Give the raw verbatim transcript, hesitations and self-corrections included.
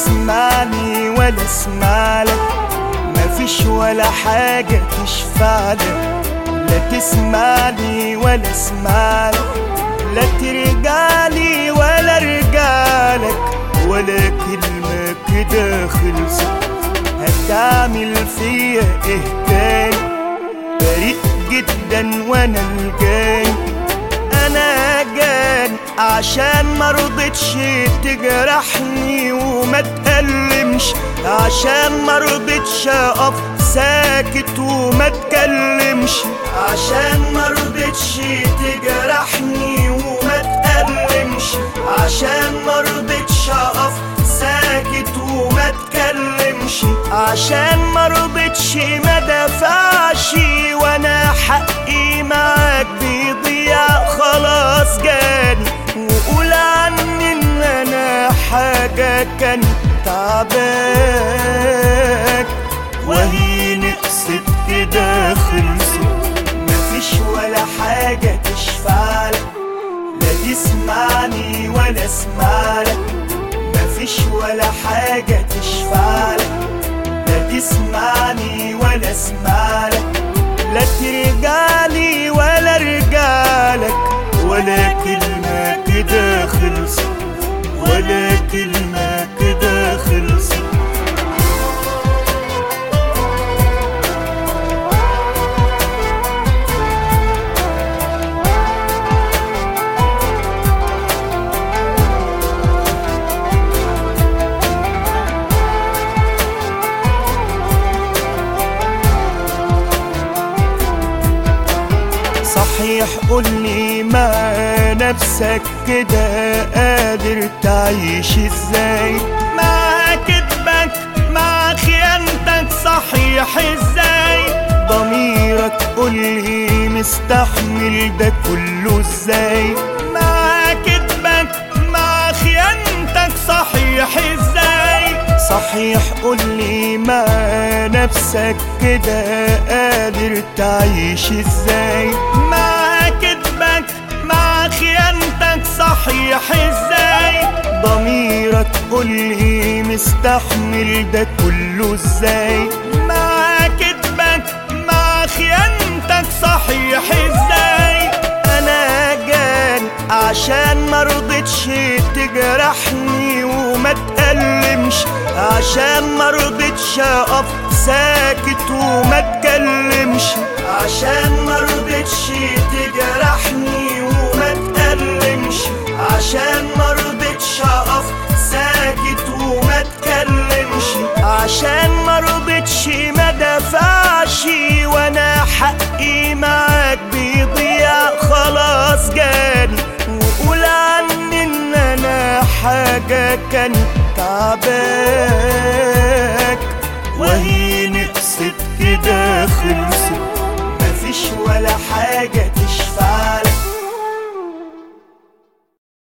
تسمعني ولا اسمعلك، مفيش ولا حاجة تشفعلك. لا تسمعني ولا اسمعلك، لا ترجعلي ولا ارجعلك، ولا كلمة كده خلصت. هتعمل فيا ايه تاني؟ بريء جدا وانا الجاني، انا جاني عشان مرضتش تجرحني وما تألمش، عشان مرضتش اقف ساكت وما تكلمش، عشان مرضتش تجرحني وما تألمش، عشان مرضتش اقف ساكت وما تكلمش، عشان مرضتش ما دفعش وانا حقي معاك بيضيع خلاص جاني. وقول عني ان انا حاجة كان تعباك، وهي نقصت كده خلصت. مفيش ولا حاجة تشفعلك، لا تسمعني ولا اسمعلك، مفيش ولا حاجة تشفعلك، لا تسمعني ولا اسمعلك، لا ترجعلي ولا ارجعلك، ولا كلمة كده خلصت، ولا كلمة كده خلصت. صحيح قولي مع نفسك كده قادر تعيش ازاي؟ مع كدبك مع خيانتك صحيح ازاي؟ ضميرك قولي مستحمل ده كله ازاي؟ مع كدبك مع خيانتك صحيح ازاي؟ صحيح قولي مع نفسك كده قادر تعيش ازاي؟ مع كدبك مع خيانتك صحيح ازاي؟ ضميرك قولي مستحمل ده كله ازاي؟ مع كدبك مع خيانتك صحيح ازاي؟ انا جاني عشان مرضتش تجرحني وما تألمش، عشان مرضتش اقف ساكت وما تكلمش، عشان مرضتش تجرحني وما تألمش، عشان مرضتش اقف ساكت وما تكلمش، عشان مرضتش ما دفعش وانا حقي معاك بيضيع خلاص جاني. وقول عني ان انا حاجة كان تعباك، وهي نقصت كده خلصت. مفيش ولا حاجة تشفعلك،